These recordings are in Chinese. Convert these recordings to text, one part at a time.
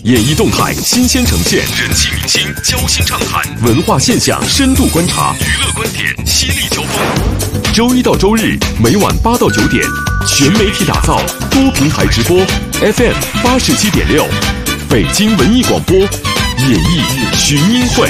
演艺动态新鲜呈现，人气明星交心畅谈，文化现象深度观察，娱乐观点犀利交锋。周一到周日每晚8到9点，全媒体打造，多平台直播 ，FM 87.6，北京文艺广播，演艺群英会。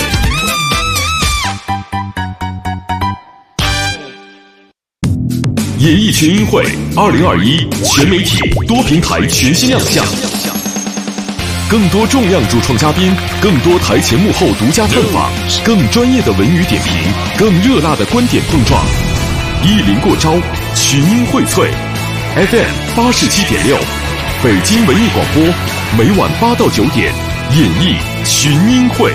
演艺群英会2021全媒体多平台全新亮相，更多重量主创嘉宾，更多台前幕后独家探访，更专业的文娱点评，更热辣的观点碰撞，一临过招，群英荟萃。FM 87.6，北京文艺广播，每晚8到9点，演艺群英会。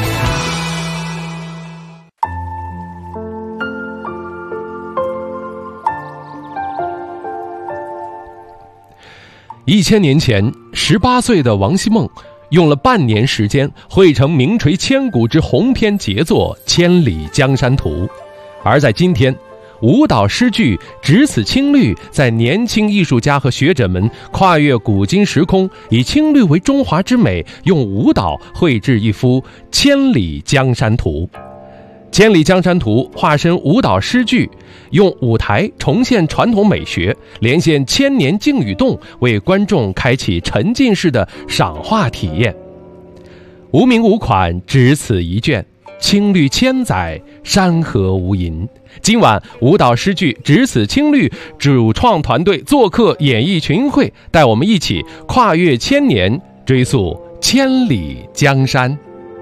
1000年前，18岁的王希孟用了半年时间绘成名垂千古之鸿篇杰作《千里江山图》，而在今天，舞蹈诗句只此青绿在年轻艺术家和学者们跨越古今时空，以青绿为中华之美，用舞蹈绘制一幅《千里江山图》。千里江山图化身舞蹈诗句，用舞台重现传统美学，连线千年静与动，为观众开启沉浸式的赏画体验。无名无款，只此一卷，青绿千载，山河无垠。今晚舞蹈诗句只此青绿主创团队做客演艺群英会，带我们一起跨越千年，追溯千里江山。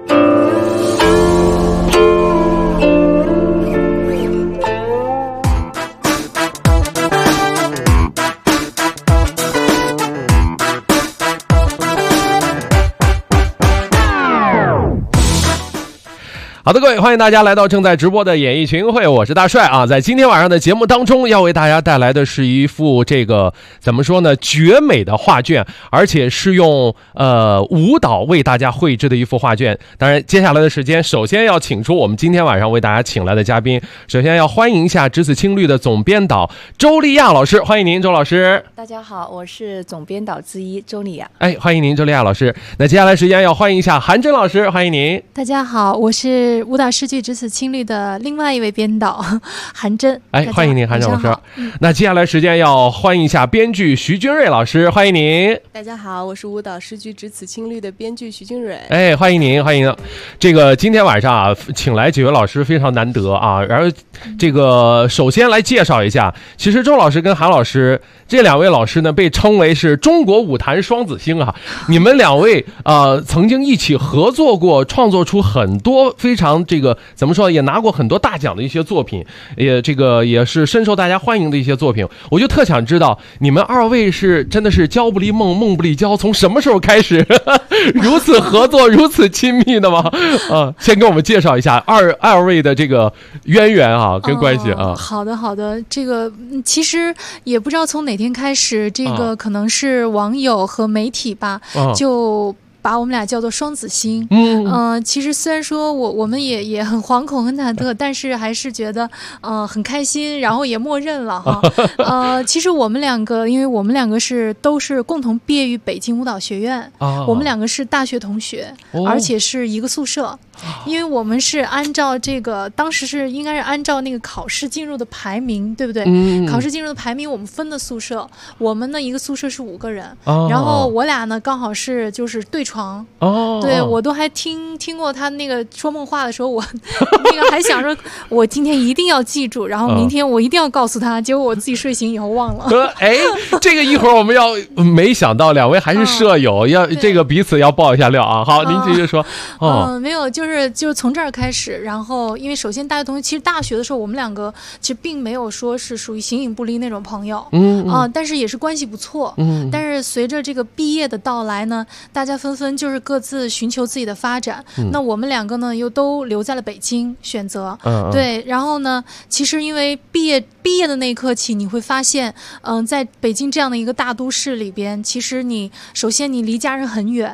好的，各位，欢迎大家来到正在直播的演艺群英会，我是大帅啊。在今天晚上的节目当中，要为大家带来的是一幅这个怎么说呢，绝美的画卷，而且是用舞蹈为大家绘制的一幅画卷。当然，接下来的时间，首先要请出我们今天晚上为大家请来的嘉宾，首先要欢迎一下只此青绿的总编导周丽亚老师，欢迎您，周老师。 大家好，我是总编导之一周丽亚。 哎，欢迎您，周丽亚老师。那接下来时间要欢迎一下韩真老师，欢迎您。 大家好，我是舞蹈诗句只此青绿的另外一位编导韩真。 哎，欢迎您，韩真老师。那接下来时间要欢迎一下编剧徐君瑞老师，欢迎您。 大家好，我是舞蹈诗句只此青绿的编剧徐君瑞。 哎，欢迎您，欢迎。这个今天晚上啊，请来几位老师非常难得啊。然后这个首先来介绍一下，其实周老师跟韩老师这两位老师呢，被称为是中国舞坛双子星啊。你们两位曾经一起合作过，创作出很多非常这个怎么说，也拿过很多大奖的一些作品，也是深受大家欢迎的一些作品。我就特想知道，你们二位是真的是交不离梦，梦不离交，从什么时候开始如此合作，如此亲密的吗？先给我们介绍一下二位的这个渊源啊，跟关系啊。 好的，这个其实也不知道从哪天开始，这个可能是网友和媒体吧，就把我们俩叫做双子星。其实虽然说我们也很惶恐很忐忑，但是还是觉得很开心，然后也默认了哈。其实我们两个，因为我们两个都是共同毕业于北京舞蹈学院，我们两个是大学同学，而且是一个宿舍。因为我们是按照这个当时应该是按照那个考试进入的排名，对不对？考试进入的排名我们分的宿舍，我们呢一个宿舍是5个人，然后我俩呢刚好是就是对床。对，我都还听过他那个说梦话的时候，我那个还想说我今天一定要记住，然后明天我一定要告诉他，结果我自己睡醒以后忘了。 哎，这个一会儿我们要没想到两位还是舍友，要这个彼此要爆一下料啊。好，您继续说。 没有，就是从这儿开始，然后因为首先大学同学，其实大学的时候我们两个其实并没有说是属于形影不离那种朋友，但是也是关系不错。但是随着这个毕业的到来呢，大家纷纷就是各自寻求自己的发展。那我们两个呢又都留在了北京选择。对，然后呢，其实因为毕业的那一刻起，你会发现，在北京这样的一个大都市里边，其实首先你离家人很远，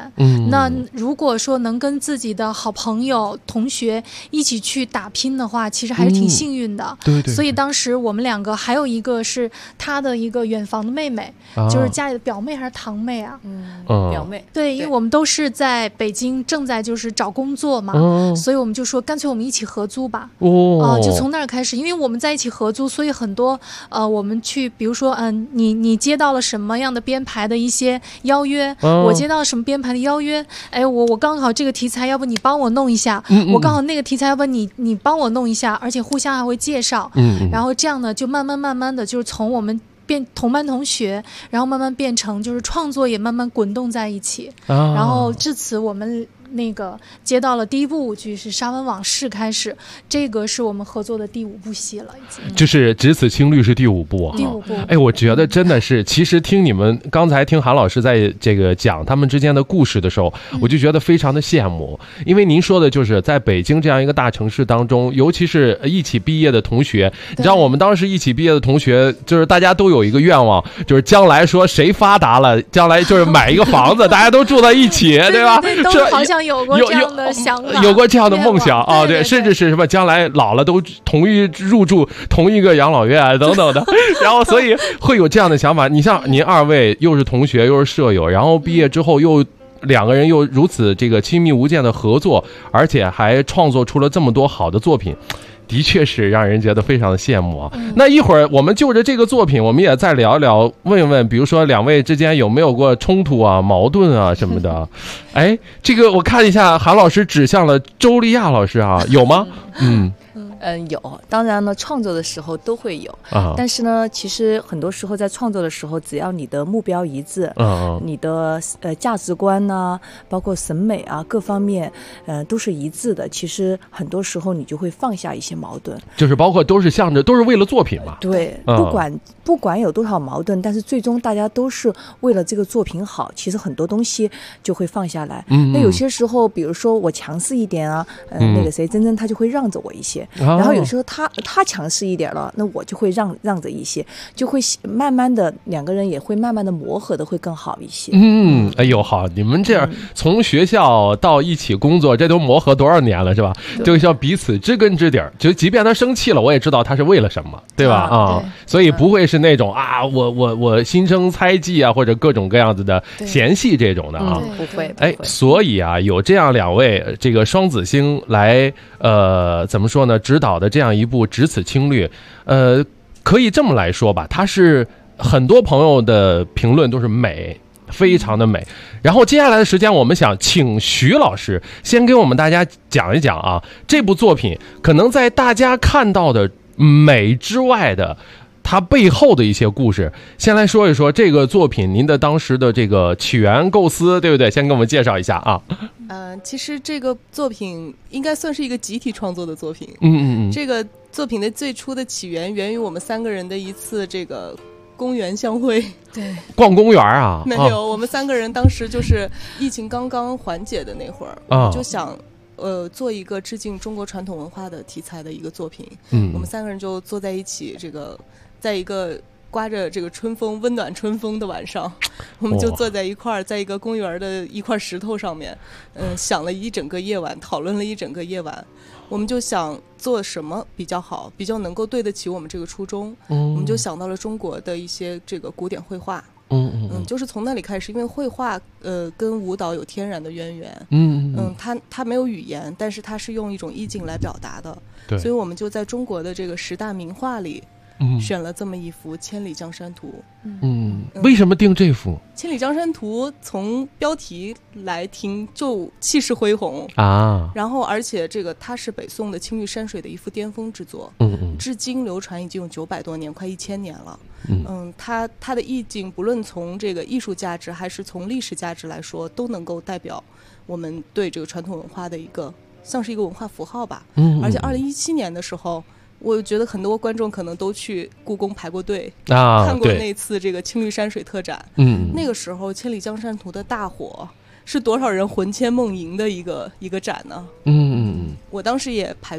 那如果说能跟自己的好朋友、同学一起去打拼的话，其实还是挺幸运的。 对对。 所以当时我们2个还有一个是他的一个远房的妹妹，就是家里的表妹还是堂妹啊？ 表妹。 对，因为我们都是在北京正在就是找工作嘛，所以我们就说干脆我们一起合租吧。就从那儿开始，因为我们在一起合租，所以很多我们去，比如说你接到了什么样的编排的一些邀约，我接到什么编排的邀约，哎，我刚好这个题材，要不你帮我弄一下，我刚好那个题材，要不你帮我弄一下，而且互相还会介绍，然后这样呢，就慢慢的，就是从我们变同班同学，然后慢慢变成就是创作也慢慢滚动在一起，然后至此我们那个接到了第1部舞剧是《沙湾往事》开始，这个是我们合作的第5部戏了，已经。 就是《只此青绿》是第5部啊。 第5部。 哎，我觉得真的是，其实听你们刚才听韩老师在这个讲他们之间的故事的时候，我就觉得非常的羡慕，因为您说的就是在北京这样一个大城市当中，尤其是一起毕业的同学，你知道我们当时一起毕业的同学，就是大家都有一个愿望，就是将来说谁发达了，将来就是买一个房子，大家都住在一起，对吧？ 对，都好像有过这样的想法， 有过这样的梦想啊，对，甚至是什么将来老了都同意入住同一个养老院等等的，然后所以会有这样的想法。你像您2位又是同学又是舍友，然后毕业之后又2个人又如此这个亲密无间的合作，而且还创作出了这么多好的作品。的确是让人觉得非常的羡慕啊。那一会儿我们就着这个作品，我们也再聊一聊，问问比如说2位之间有没有过冲突啊、矛盾啊什么的。哎，这个我看一下，韩老师指向了周丽亚老师啊，有吗？ 有，当然呢，创作的时候都会有，但是呢，其实很多时候在创作的时候，只要你的目标一致，你的价值观呢，包括审美啊各方面，都是一致的，其实很多时候你就会放下一些矛盾， 就是包括都是向着都是为了作品嘛。 对，不管有多少矛盾，但是最终大家都是为了这个作品好，其实很多东西就会放下来。那有些时候，比如说我强势一点啊，那个谁珍珍她就会让着我一些。然后有时候他强势一点了，那我就会让着一些，就会慢慢的2个人也会慢慢的磨合的会更好一些。 哎呦好，你们这样从学校到一起工作，这都磨合多少年了是吧？就像彼此知根知底儿，就即便他生气了，我也知道他是为了什么，对吧？所以不会是那种我心生猜忌啊，或者各种各样子的嫌隙这种的啊。 不会。 哎，所以啊，有这样2位这个双子星来怎么说呢？指导的这样一部《只此青绿》，可以这么来说吧，它是很多朋友的评论都是美，非常的美。然后接下来的时间，我们想请徐老师先给我们大家讲一讲啊，这部作品可能在大家看到的美之外的它背后的一些故事。先来说一说这个作品您的当时的这个起源构思，对不对？先给我们介绍一下啊。 其实这个作品应该算是一个集体创作的作品。这个作品的最初的起源源于我们3个人的一次这个公园相会。 对， 逛公园啊？ 没有，我们3个人当时就是疫情刚刚缓解的那会儿，我就想做一个致敬中国传统文化的题材的一个作品。我们3个人就坐在一起，这个在一个刮着这个春风温暖春风的晚上，我们就坐在一块儿，在一个公园的一块石头上面，想了一整个夜晚，讨论了一整个夜晚。我们就想做什么比较好，比较能够对得起我们这个初衷。我们就想到了中国的一些这个古典绘画。就是从那里开始，因为绘画跟舞蹈有天然的渊源。它没有语言，但是它是用一种意境来表达的。所以我们就在中国的这个10大名画里选了这么一幅《千里江山图》。 为什么定这幅？《 千里江山图》从标题来听就气势恢宏啊， 然后而且这个它是北宋的青玉山水的一幅巅峰之作。至今流传已经有900多年，快1000年了。它的意境不论从这个艺术价值还是从历史价值来说，都能够代表我们对这个传统文化的一个像是一个文化符号吧。而且2017年的时候，我觉得很多观众可能都去故宫排过队看过那次这个青绿山水特展。那个时候《千里江山图》的大火是多少人魂牵梦萦的一个展呢？我当时也排队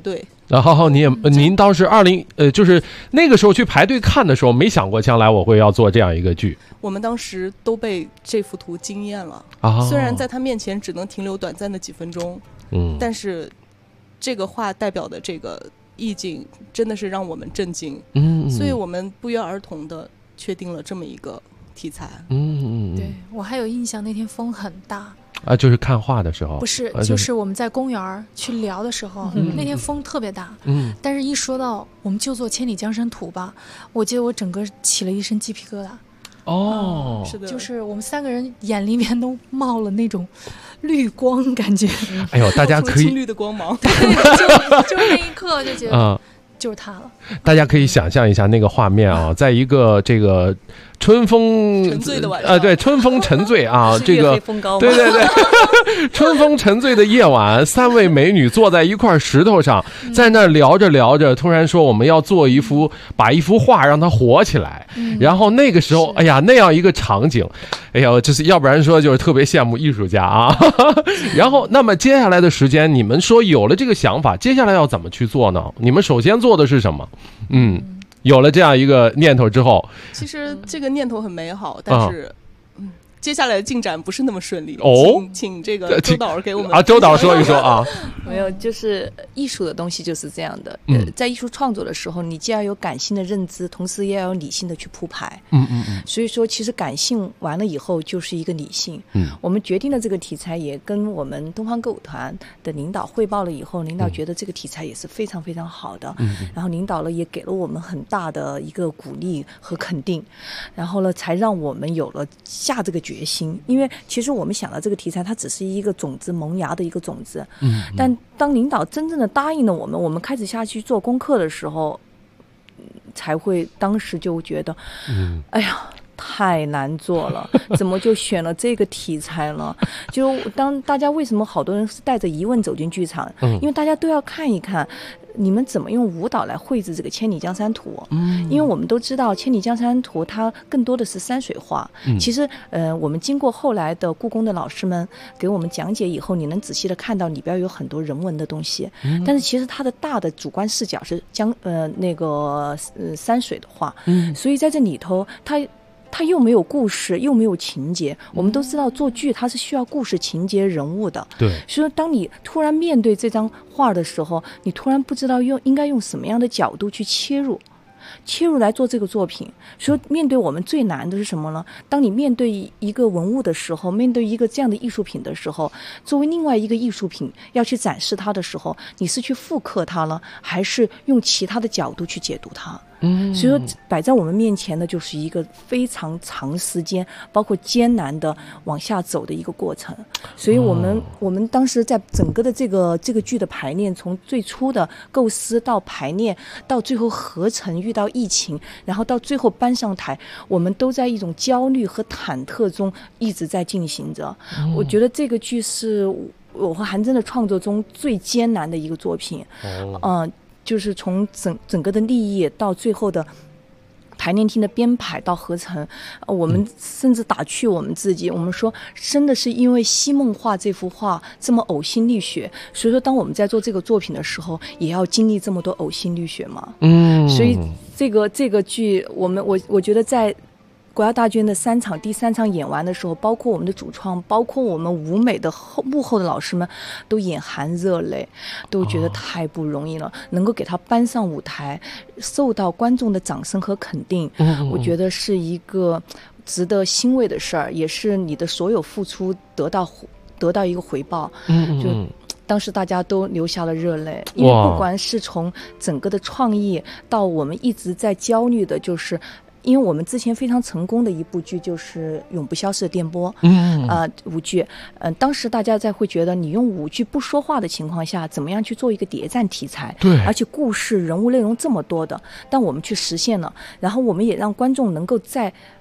然后您当时就是那个时候去排队看的时候，没想过将来我会要做这样一个剧。 我们当时都被这幅图惊艳了虽然在他面前只能停留短暂的几分钟，但是这个画代表的这个意境真的是让我们震惊，所以我们不约而同的确定了这么一个题材。 对，我还有印象，那天风很大就是看画的时候， 不是，就是我们在公园去聊的时候，那天风特别大，但是一说到我们就做《千里江山图》吧，我记得我整个起了一身鸡皮疙瘩。 是的， 就是我们3个人眼里面都冒了那种绿光，感觉。 哎呦，大家可以青绿的光芒， 对，就那一刻就觉得就是他了。 大家可以想象一下那个画面在一个这个春风沉醉的晚上对，春风沉醉这个月黑风高对春风沉醉的夜晚，3位美女坐在一块石头上，在那聊着聊着，突然说我们要做把一幅画让它活起来，然后那个时候哎呀那样一个场景，哎呀就是要不然说就是特别羡慕艺术家然后那么接下来的时间，你们说有了这个想法，接下来要怎么去做呢？你们首先做的是什么？有了这样一个念头之后， 其实这个念头很美好，但是接下来的进展不是那么顺利。请这个周导给我们周导说一说没有，就是艺术的东西就是这样的。在艺术创作的时候，你既要有感性的认知，同时也要有理性的去铺排。所以说，其实感性完了以后就是一个理性。我们决定了这个题材，也跟我们东方歌舞团的领导汇报了以后，领导觉得这个题材也是非常非常好的。然后领导呢也给了我们很大的一个鼓励和肯定，然后呢才让我们有了下这个决心。因为其实我们想到这个题材，它只是一个种子萌芽的一个种子。但当领导真正的答应了我们开始下去做功课的时候，才会当时就觉得哎呀太难做了，怎么就选了这个题材了？就当大家为什么好多人是带着疑问走进剧场，因为大家都要看一看你们怎么用舞蹈来绘制这个《千里江山图》。因为我们都知道《千里江山图》它更多的是山水画。其实我们经过后来的故宫的老师们给我们讲解以后，你能仔细的看到里边有很多人文的东西。但是其实它的大的主观视角是山水的画。所以在这里头它又没有故事，又没有情节。我们都知道做剧它是需要故事、情节、人物的。 对。 所以当你突然面对这张画的时候，你突然不知道应该用什么样的角度去切入来做这个作品。所以面对我们最难的是什么呢？当你面对一个文物的时候，面对一个这样的艺术品的时候，作为另外一个艺术品要去展示它的时候，你是去复刻它了，还是用其他的角度去解读它？所以说摆在我们面前的就是一个非常长时间包括艰难的往下走的一个过程。所以我们当时在整个的这个剧的排练，从最初的构思到排练到最后合成，遇到疫情，然后到最后搬上台，我们都在一种焦虑和忐忑中一直在进行着。我觉得这个剧是我和韩真的创作中最艰难的一个作品。就是从整个的立意到最后的排练厅的编排到合成，我们甚至打趣我们自己，我们说真的是因为西梦画这幅画这么呕心沥血，所以说当我们在做这个作品的时候，也要经历这么多呕心沥血嘛。所以这个剧我觉得在国家大剧院的3场，第3场演完的时候，包括我们的主创，包括我们舞美的幕后的老师们，都眼含热泪，都觉得太不容易了。能够给他搬上舞台，受到观众的掌声和肯定，我觉得是一个值得欣慰的事儿，也是你的所有付出得到一个回报。就当时大家都流下了热泪，因为不管是从整个的创意到我们一直在焦虑的，就是因为我们之前非常成功的一部剧就是《永不消逝的电波》舞剧。当时大家会觉得你用舞剧不说话的情况下，怎么样去做一个谍战题材？ 对， 而且故事人物内容这么多的，但我们去实现了，然后我们也让观众能够在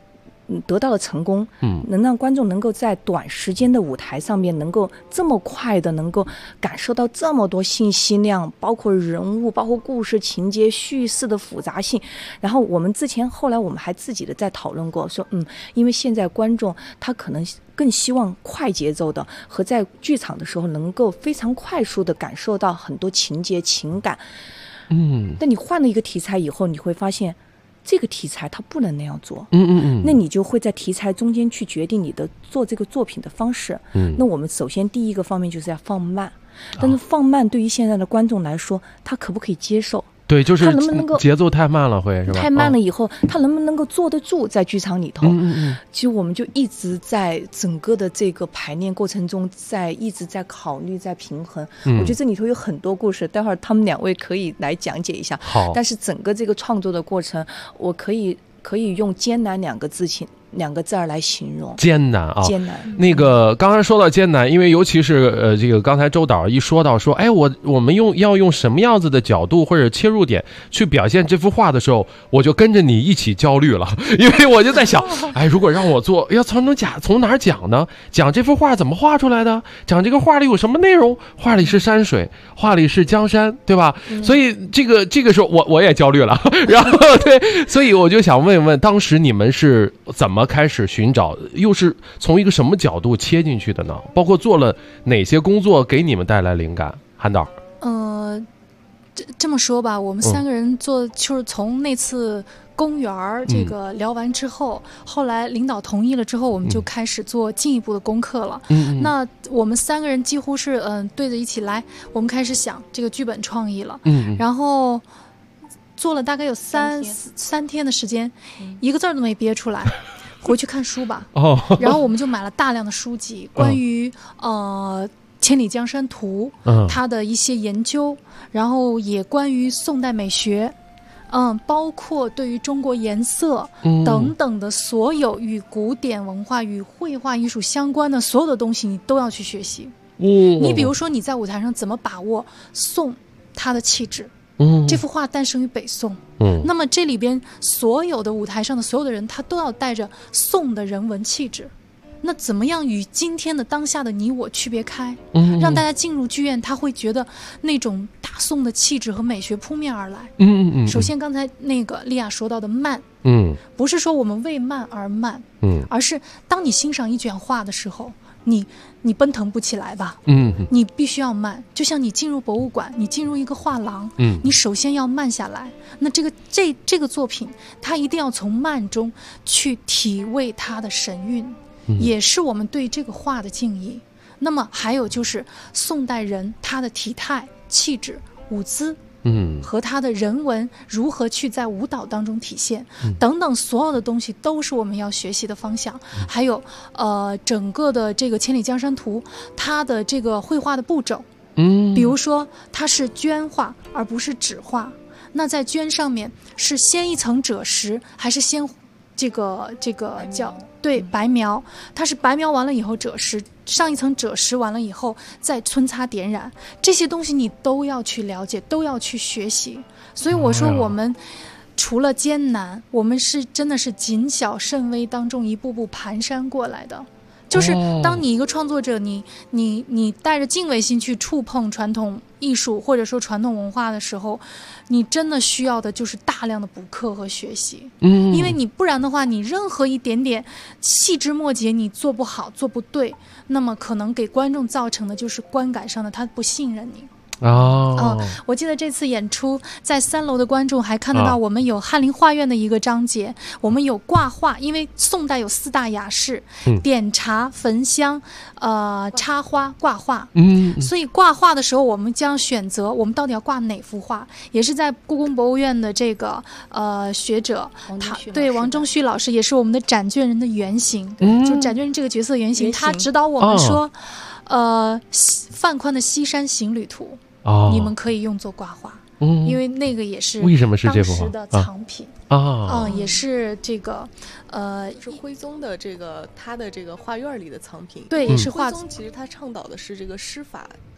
得到了成功，能让观众能够在短时间的舞台上面能够这么快的能够感受到这么多信息量，包括人物，包括故事情节叙事的复杂性。然后我们后来我们还自己的在讨论过，说因为现在观众他可能更希望快节奏的和在剧场的时候能够非常快速的感受到很多情节情感。但你换了一个题材以后，你会发现这个题材它不能那样做，那你就会在题材中间去决定你的做这个作品的方式。那我们首先第一个方面就是要放慢，但是放慢对于现在的观众来说，他可不可以接受？ 对，就是他能不能够节奏太慢了，是吧？ 太慢了以后，他能不能够坐得住在剧场里头？其实我们就一直在整个的这个排练过程中，一直在考虑，在平衡。我觉得这里头有很多故事，待会儿他们两位可以来讲解一下。 好， 但是整个这个创作的过程，我可以用艰难两个字来形容。 艰难啊， 艰难。 那个刚才说到艰难，因为尤其是这个刚才周导一说到说，哎，我们要用什么样子的角度或者切入点去表现这幅画的时候，我就跟着你一起焦虑了，因为我就在想，哎，如果让我做，要从哪儿讲呢？讲这幅画怎么画出来的？讲这个画里有什么内容？画里是山水，画里是江山，对吧？所以这个时候我也焦虑了，然后对，所以我就想问问，当时你们是怎么开始寻找，又是从一个什么角度切进去的呢？包括做了哪些工作给你们带来灵感？韩导， 这么说吧，我们3个人就是从那次公园这个聊完之后，后来领导同意了之后，我们就开始做进一步的功课了。那我们3个人几乎是对着一起来，我们开始想这个剧本创意了。然后做了大概有三天的时间，一个字都没憋出来。回去看书吧。然后我们就买了大量的书籍，关于千里江山图，它的一些研究，然后也关于宋代美学，包括对于中国颜色等等的所有与古典文化与绘画艺术相关的所有的东西，你都要去学习。你比如说你在舞台上怎么把握宋它的气质。这幅画诞生于北宋，那么这里边所有的舞台上的所有的人，他都要带着宋的人文气质。那怎么样与今天的当下的你我区别开？让大家进入剧院，他会觉得那种大宋的气质和美学扑面而来。首先刚才那个莉亚说到的慢，不是说我们为慢而慢，而是当你欣赏一卷画的时候，你奔腾不起来吧？你必须要慢，就像你进入博物馆，你进入一个画廊，你首先要慢下来。那这个作品，它一定要从慢中去体味它的神韵，也是我们对这个画的敬意。那么还有就是宋代人他的体态、气质、舞姿。和他的人文如何去在舞蹈当中体现，等等，所有的东西都是我们要学习的方向。还有整个的这个《千里江山图》，它的这个绘画的步骤，比如说它是绢画而不是纸画，那在绢上面是先一层赭石，还是先这个叫对白描？它是白描完了以后赭石。上一层赭石完了以后再皴擦点染，这些东西你都要去了解，都要去学习。所以我说我们除了艰难，我们是真的是谨小慎微当中一步步蹒跚过来的。就是当你一个创作者，你带着敬畏心去触碰传统艺术或者说传统文化的时候，你真的需要的就是大量的补课和学习。因为你不然的话，你任何一点点细枝末节你做不好做不对，那么可能给观众造成的就是观感上的他不信任你。我记得这次演出在3楼的观众还看得到我们有翰林画院的一个章节，我们有挂画，因为宋代有4大雅事，点茶、焚香、插花、挂画。所以挂画的时候，我们将选择我们到底要挂哪幅画，也是在故宫博物院的这个学者，王中旭老师也是我们的展卷人的原型，就展卷人这个角色原型，他指导我们说，范宽的《西山行旅图》。你们可以用作挂画，因为那个也是为什么是这幅画当时的藏品也是这个是徽宗的这个他的这个画院里的藏品。 对，也是徽宗其实他倡导的是这个诗法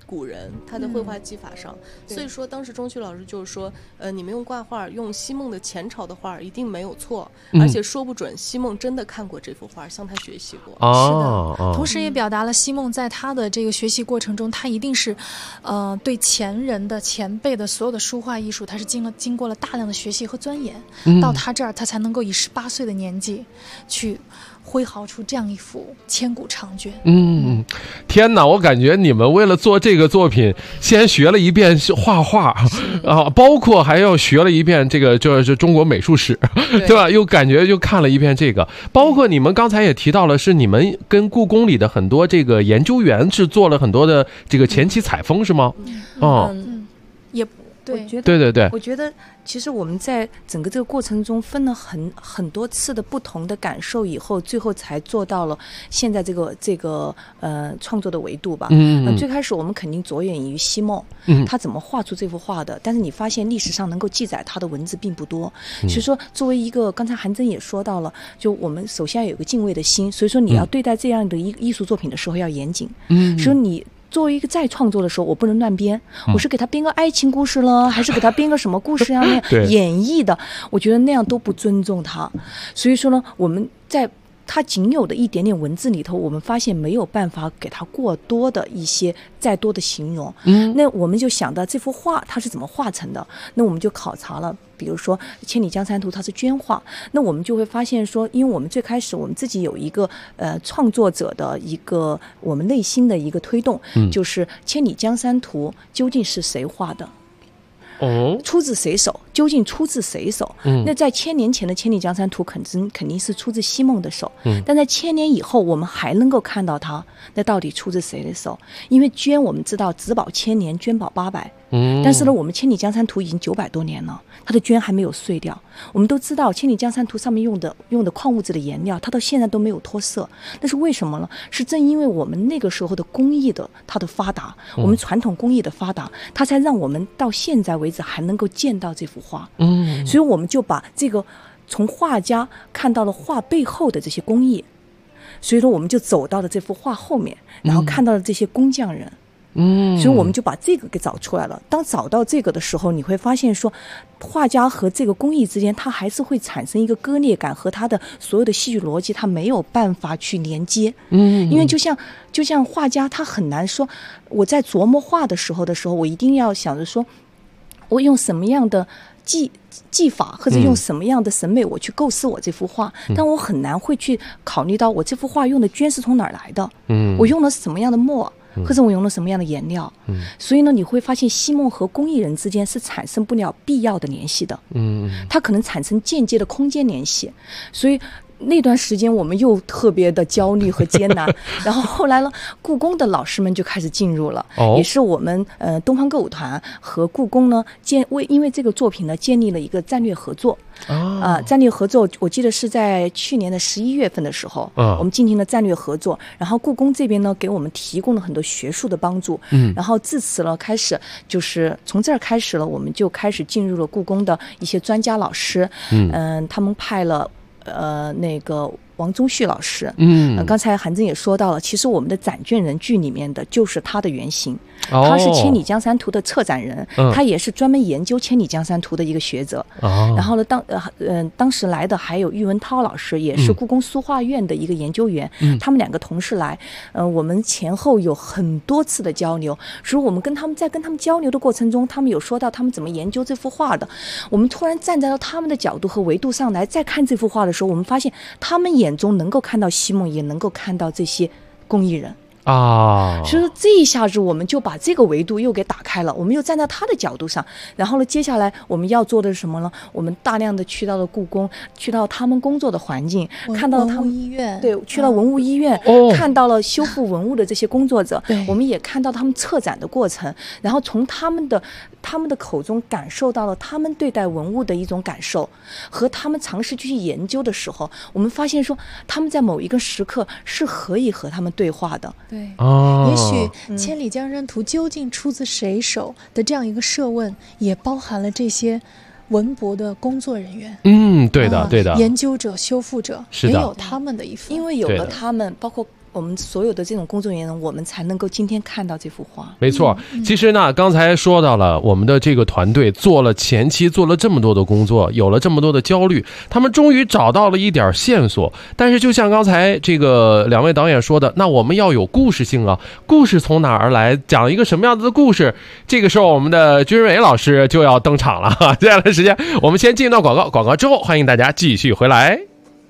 古人他的绘画技法上，所以说当时钟旭老师就是说，你们用挂画用西梦的前朝的画一定没有错，而且说不准西梦真的看过这幅画，向他学习过。 是的，同时也表达了西梦在他的这个学习过程中，他一定是，对前人的前辈的所有的书画艺术，他是经过了大量的学习和钻研，到他这儿他才能够以18岁的年纪去挥毫出这样一幅千古长卷。 天哪，我感觉你们为了做这个作品先学了一遍画画啊，包括还要学了一遍这个就是中国美术史，对吧？又感觉又看了一遍这个，包括你们刚才也提到了，是你们跟故宫里的很多这个研究员是做了很多的这个前期采风，是吗？ 也对， 我觉得其实我们在整个这个过程中分了很多次的不同的感受以后，最后才做到了现在这个创作的维度吧。最开始我们肯定着眼于西梦，他怎么画出这幅画的，但是你发现历史上能够记载他的文字并不多，所以说作为一个刚才韩真也说到了，就我们首先要有个敬畏的心，所以说你要对待这样的一个艺术作品的时候要严谨，所以你作为一个再创作的时候，我不能乱编，我是给他编个爱情故事了，还是给他编个什么故事呀？那样演绎的，我觉得那样都不尊重他。所以说呢，我们在他仅有的一点点文字里头，我们发现没有办法给他过多的一些再多的形容。那我们就想到这幅画它是怎么画成的，那我们就考察了。比如说《千里江山图》它是绢画，那我们就会发现说，因为我们最开始我们自己有一个创作者的一个我们内心的一个推动，就是《千里江山图》究竟是谁画的？出自谁手？究竟出自谁手？那在1000年前的《千里江山图》肯定是出自西梦的手，但在1000年以后，我们还能够看到它，那到底出自谁的手？因为绢我们知道只保1000年，绢保800，但是呢，我们《千里江山图》已经900多年了，它的绢还没有碎掉。我们都知道《千里江山图》上面用的矿物质的颜料，它到现在都没有脱色，那是为什么呢？是正因为我们那个时候的工艺的它的发达，我们传统工艺的发达，它才让我们到现在为止还能够见到这幅画。所以我们就把这个从画家看到了画背后的这些工艺，所以说我们就走到了这幅画后面，然后看到了这些工匠人。所以我们就把这个给找出来了。当找到这个的时候，你会发现说，画家和这个工艺之间，它还是会产生一个割裂感，和它的所有的戏剧逻辑，它没有办法去连接。因为就像画家，他很难说，我在琢磨画的时候，我一定要想着说，我用什么样的技法或者用什么样的审美我去构思我这幅画，但我很难会去考虑到我这幅画用的绢是从哪儿来的，我用了什么样的墨，或者我用了什么样的颜料。所以呢，你会发现西梦和工艺人之间是产生不了必要的联系的，它可能产生间接的空间联系。所以那段时间我们又特别的焦虑和艰难，然后后来呢，故宫的老师们就开始进入了，也是我们东方歌舞团和故宫呢因为这个作品呢建立了一个战略合作。战略合作，我记得是在去年的11月份的时候，我们进行了战略合作，然后故宫这边呢给我们提供了很多学术的帮助，然后自此了开始，就是从这儿开始了，我们就开始进入了故宫的一些专家老师，他们派了那个王宗旭老师，刚才韩真也说到了，其实我们的展卷人剧里面的就是他的原型，他是《千里江山图》的策展人，他也是专门研究《千里江山图》的一个学者。然后呢，当时来的还有郁文涛老师，也是故宫书画院的一个研究员，他们2个同时来，我们前后有很多次的交流，所以我们在跟他们交流的过程中，他们有说到他们怎么研究这幅画的，我们突然站在了他们的角度和维度上来再看这幅画的时候，我们发现他们眼中能够看到西梦，也能够看到这些工艺人。所以说这一下子我们就把这个维度又给打开了，我们又站在他的角度上，然后呢，接下来我们要做的是什么呢？我们大量的去到了故宫，去到他们工作的环境，看到了他们医院， 对，去到文物医院，看到了修复文物的这些工作者，我们也看到他们策展的过程，然后从他们的口中感受到了他们对待文物的一种感受，和他们尝试去研究的时候，我们发现说他们在某一个时刻是可以和他们对话的。 对，也许《千里江山图》究竟出自谁手的这样一个设问，也包含了这些文博的工作人员。 对的， 研究者、修复者，也有他们的一份。 因为有了他们，包括我们所有的这种工作人员，我们才能够今天看到这幅画。 没错，其实呢，刚才说到了我们的这个团队做了前期做了这么多的工作，有了这么多的焦虑，他们终于找到了一点线索。但是就像刚才这个两位导演说的，那我们要有故事性啊，故事从哪儿来，讲一个什么样子的故事？这个时候我们的君蕊老师就要登场了。接下来的时间我们先进一段广告，广告之后欢迎大家继续回来。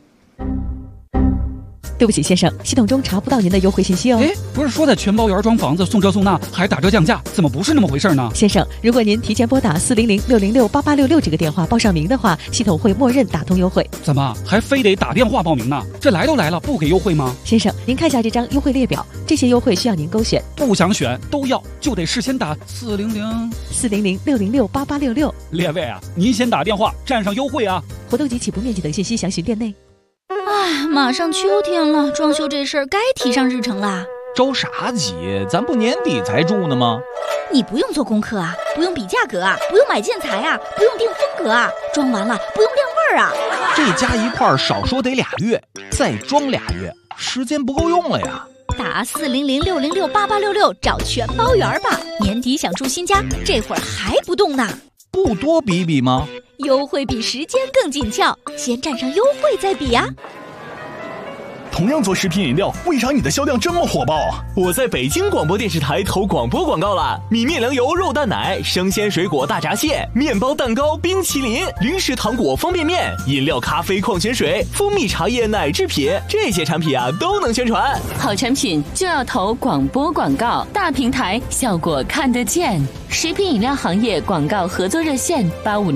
对不起先生，系统中查不到您的优惠信息哦。 不是说的全包圆装房子送这送那还打折降价，怎么不是那么回事呢？ 先生，如果您提前拨打400-606-8866这个电话报上名的话，系统会默认打通优惠。 怎么还非得打电话报名呢？这来都来了，不给优惠吗？ 先生，您看一下这张优惠列表，这些优惠需要您勾选。 不想选都要，就得事先打 400-606-8866。 列位啊，您先打电话占上优惠啊！ 活动及起步面积等信息详询店内。 马上秋天了，装修这事儿该提上日程啦。 着啥急？咱不年底才住呢吗？ 你不用做功课啊，不用比价格啊，不用买建材啊，不用定风格啊，装完了不用晾味儿啊。 这加一块少说得2月，再装2月，时间不够用了呀。 打400-606-8866找全包圆吧。年底想住新家，这会儿还不动呢？ 不多比比吗？ 优惠比时间更紧俏，先占上优惠再比呀。 同样做食品饮料，为啥你的销量这么火爆啊？ 我在北京广播电视台投广播广告了，米面粮油肉蛋奶、生鲜水果大闸蟹、面包蛋糕、冰淇淋、零食糖果方便面、饮料咖啡矿泉水、蜂蜜茶叶奶制品，这些产品啊都能宣传。 好产品就要投广播广告，大平台效果看得见。食品饮料行业广告合作热线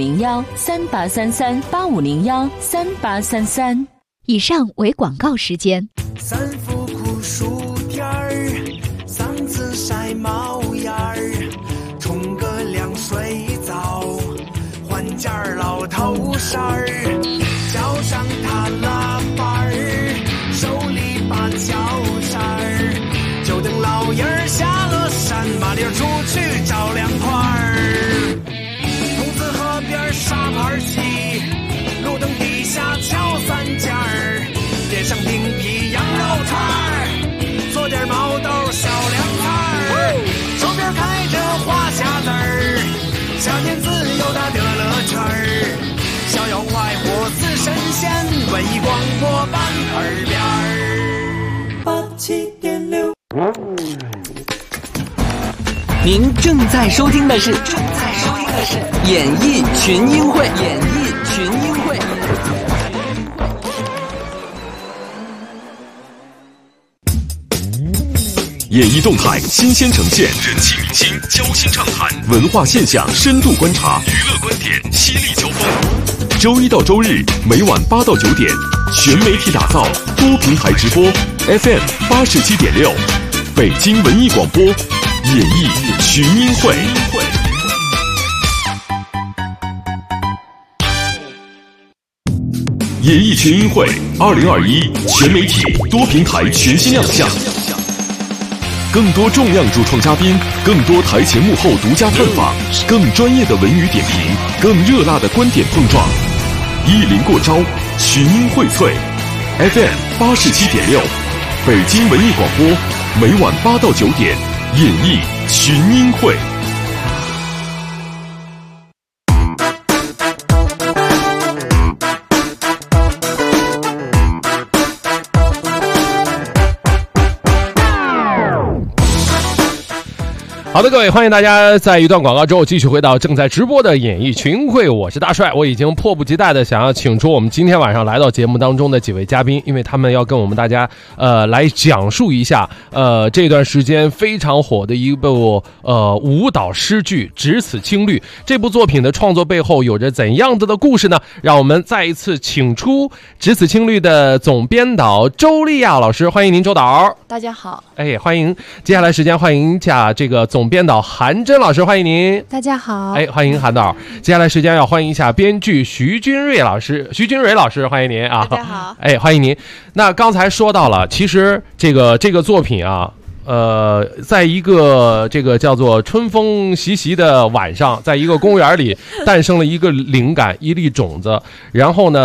8501-3833-8501-3833。 以上为广告时间。 三伏苦暑天儿，嗓子晒冒烟儿，冲个凉水澡，换件老头衫儿，脚上踏拉板儿，手里把脚扇儿，就等老爷儿下了山，麻溜出去找凉快儿。筒子河边沙盘戏，路灯底下敲三件儿，点上冰皮羊肉串儿，做点毛豆小凉菜儿，手边开着花匣子儿，夏天自由的乐乐圈儿，逍遥快活似神仙，文艺广播伴耳边儿。87.6。 您正在收听的是演艺群英会。 演艺动态新鲜呈现，人气明星交心畅谈，文化现象深度观察，娱乐观点犀利交锋。周一到周日每晚8到9点，全媒体打造，多平台直播 ，FM 87.6，北京文艺广播，演艺群英会。演艺群英会2021全媒体多平台全新亮相。更多重量主创嘉宾，更多台前幕后独家探访，更专业的文娱点评，更热辣的观点碰撞，一临过招，群英荟萃。FM 87.6，北京文艺广播，每晚8到9点，演艺群英会。 好的，各位，欢迎大家在一段广告之后继续回到正在直播的演艺群会，我是大帅。我已经迫不及待的想要请出我们今天晚上来到节目当中的几位嘉宾，因为他们要跟我们大家来讲述一下这段时间非常火的一部舞蹈诗剧《只此青绿》。这部作品的创作背后有着怎样子的故事呢？让我们再一次请出《只此青绿》的总编导周丽亚老师，欢迎您，周导。 大家好。 欢迎。接下来时间欢迎一下这个总编导韩真老师，欢迎您。 大家好。 欢迎韩导。接下来时间要欢迎一下编剧徐君蕊老师，欢迎您啊。 大家好。 欢迎您。那刚才说到了，其实这个作品啊，在一个这个叫做春风习习的晚上，在一个公园里诞生了一个灵感，一粒种子，然后呢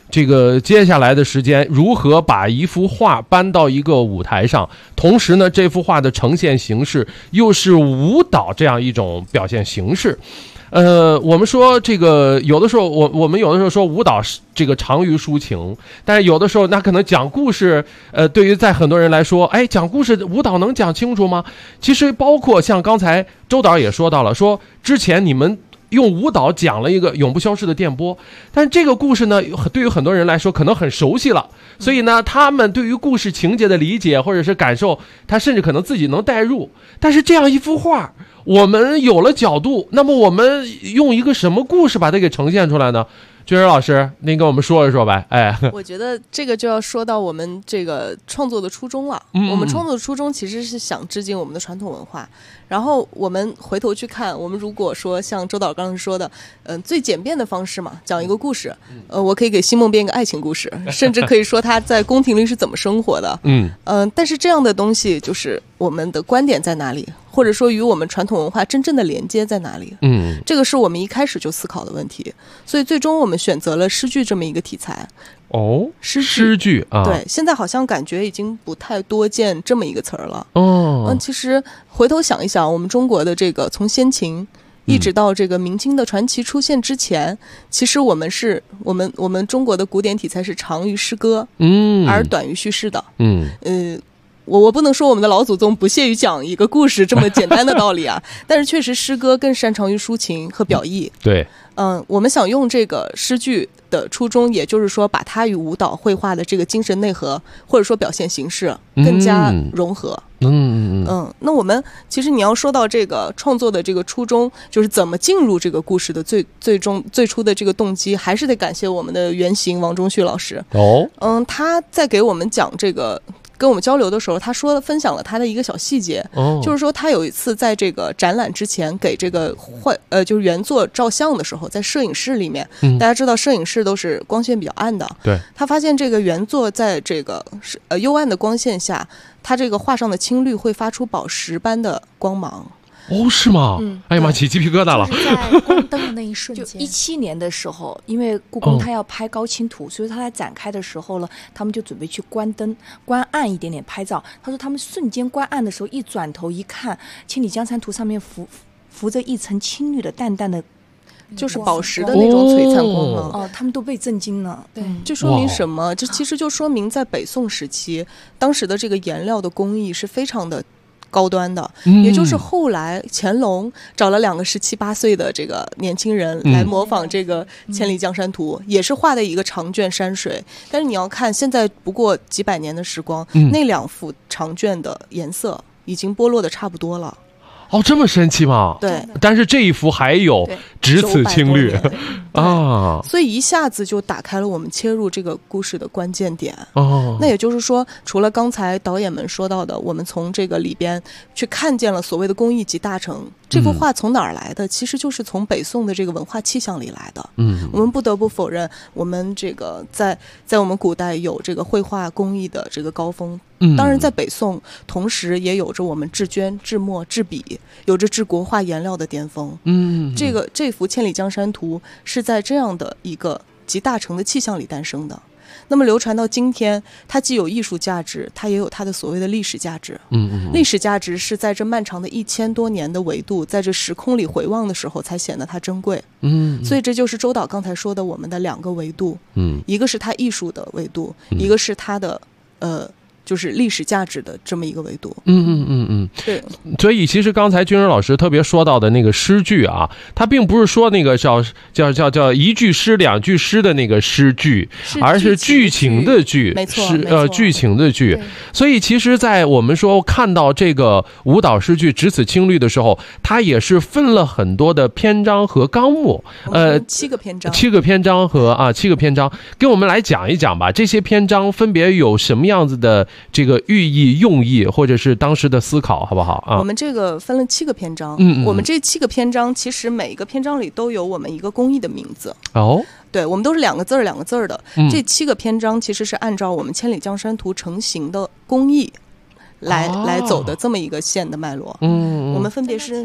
这个接下来的时间如何把一幅画搬到一个舞台上，同时呢，这幅画的呈现形式又是舞蹈这样一种表现形式。我们说这个有的时候我们有的时候说舞蹈这个长于抒情，但是有的时候那可能讲故事，对于在很多人来说，哎，讲故事舞蹈能讲清楚吗？其实包括像刚才周导也说到了，说之前你们用舞蹈讲了一个永不消逝的电波，但这个故事呢，对于很多人来说可能很熟悉了，所以呢，他们对于故事情节的理解或者是感受，他甚至可能自己能带入。但是这样一幅画，我们有了角度，那么我们用一个什么故事把它给呈现出来呢？军人老师，您跟我们说一说呗。哎， 我觉得这个就要说到我们这个创作的初衷了。我们创作的初衷其实是想致敬我们的传统文化。然后我们回头去看，我们如果说像周导刚才说的，最简便的方式嘛，讲一个故事，我可以给星梦编一个爱情故事，甚至可以说他在宫廷里是怎么生活的。但是这样的东西就是我们的观点在哪里，或者说与我们传统文化真正的连接在哪里？这个是我们一开始就思考的问题，所以最终我们选择了诗句这么一个题材。诗句啊，对，现在好像感觉已经不太多见这么一个词儿了。其实回头想一想，我们中国的这个从先秦一直到这个明清的传奇出现之前，其实我们中国的古典题材是长于诗歌，而短于叙事的。我不能说我们的老祖宗不屑于讲一个故事这么简单的道理啊，但是确实诗歌更擅长于抒情和表意。 对， 我们想用这个诗句的初衷，也就是说把它与舞蹈绘画的这个精神内核或者说表现形式更加融合。那我们其实你要说到这个创作的这个初衷，就是怎么进入这个故事的最初的这个动机，还是得感谢我们的原型王中旭老师。他在给我们讲这个跟我们交流的时候，他分享了他的一个小细节，就是说他有一次在这个展览之前给这个就是原作照相的时候，在摄影室里面，大家知道摄影室都是光线比较暗的，对，他发现这个原作在这个幽暗的光线下，他这个画上的青绿会发出宝石般的光芒。 是吗？哎呀妈，起鸡皮疙瘩了。 就是在光灯的那一瞬间， 就17年的时候，因为故宫它要拍高清图，所以它在展开的时候呢，他们就准备去关灯，关暗一点点拍照。他说他们瞬间关暗的时候，一转头一看，千里江山图上面浮着一层青绿的淡淡的， 就是宝石的那种璀璨光芒。 他们都被震惊了。 对，这说明什么？这其实就说明在北宋时期，当时的这个颜料的工艺是非常的高端的，也就是后来乾隆找了2个17、18岁的这个年轻人来模仿这个《千里江山图》，也是画的一个长卷山水。但是你要看，现在不过几百年的时光，那2幅长卷的颜色已经剥落的差不多了。 这么神奇吗？ 对， 但是这一幅还有只此青绿啊， 所以一下子就打开了我们切入这个故事的关键点。那也就是说，除了刚才导演们说到的，我们从这个里边去看见了所谓的工艺集大成。这幅画从哪儿来的？其实就是从北宋的这个文化气象里来的。我们不得不否认，我们这个在我们古代有这个绘画工艺的这个高峰。当然在北宋同时也有着我们制绢、制墨、制笔，有着制国画颜料的巅峰。这幅《千里江山图》是在这样的一个集大成的气象里诞生的。那么流传到今天，它既有艺术价值，它也有它的所谓的历史价值。历史价值是在这漫长的1000多年的维度，在这时空里回望的时候才显得它珍贵。所以这就是周导刚才说的我们的2个维度。一个是它艺术的维度，一个是它的就是历史价值的这么一个维度。对。 所以其实刚才军人老师特别说到的那个诗句啊，他并不是说那个叫一句诗2句诗的那个诗句，而是剧情的剧， 没错， 剧情的剧。所以其实在我们说看到这个舞蹈诗句只此青绿的时候，它也是分了很多的篇章和纲目 ，7个篇章 ，7个篇章和7个篇章，给我们来讲一讲吧。这些篇章分别有什么样子的这个寓意用意，或者是当时的思考，好不好啊？ 我们这个分了7个篇章，我们这7个篇章其实每一个篇章里都有我们一个工艺的名字。对，我们都是2个字2个字的。这7个篇章其实是按照我们《千里江山图》成型的工艺来走的这么一个线的脉络。我们分别是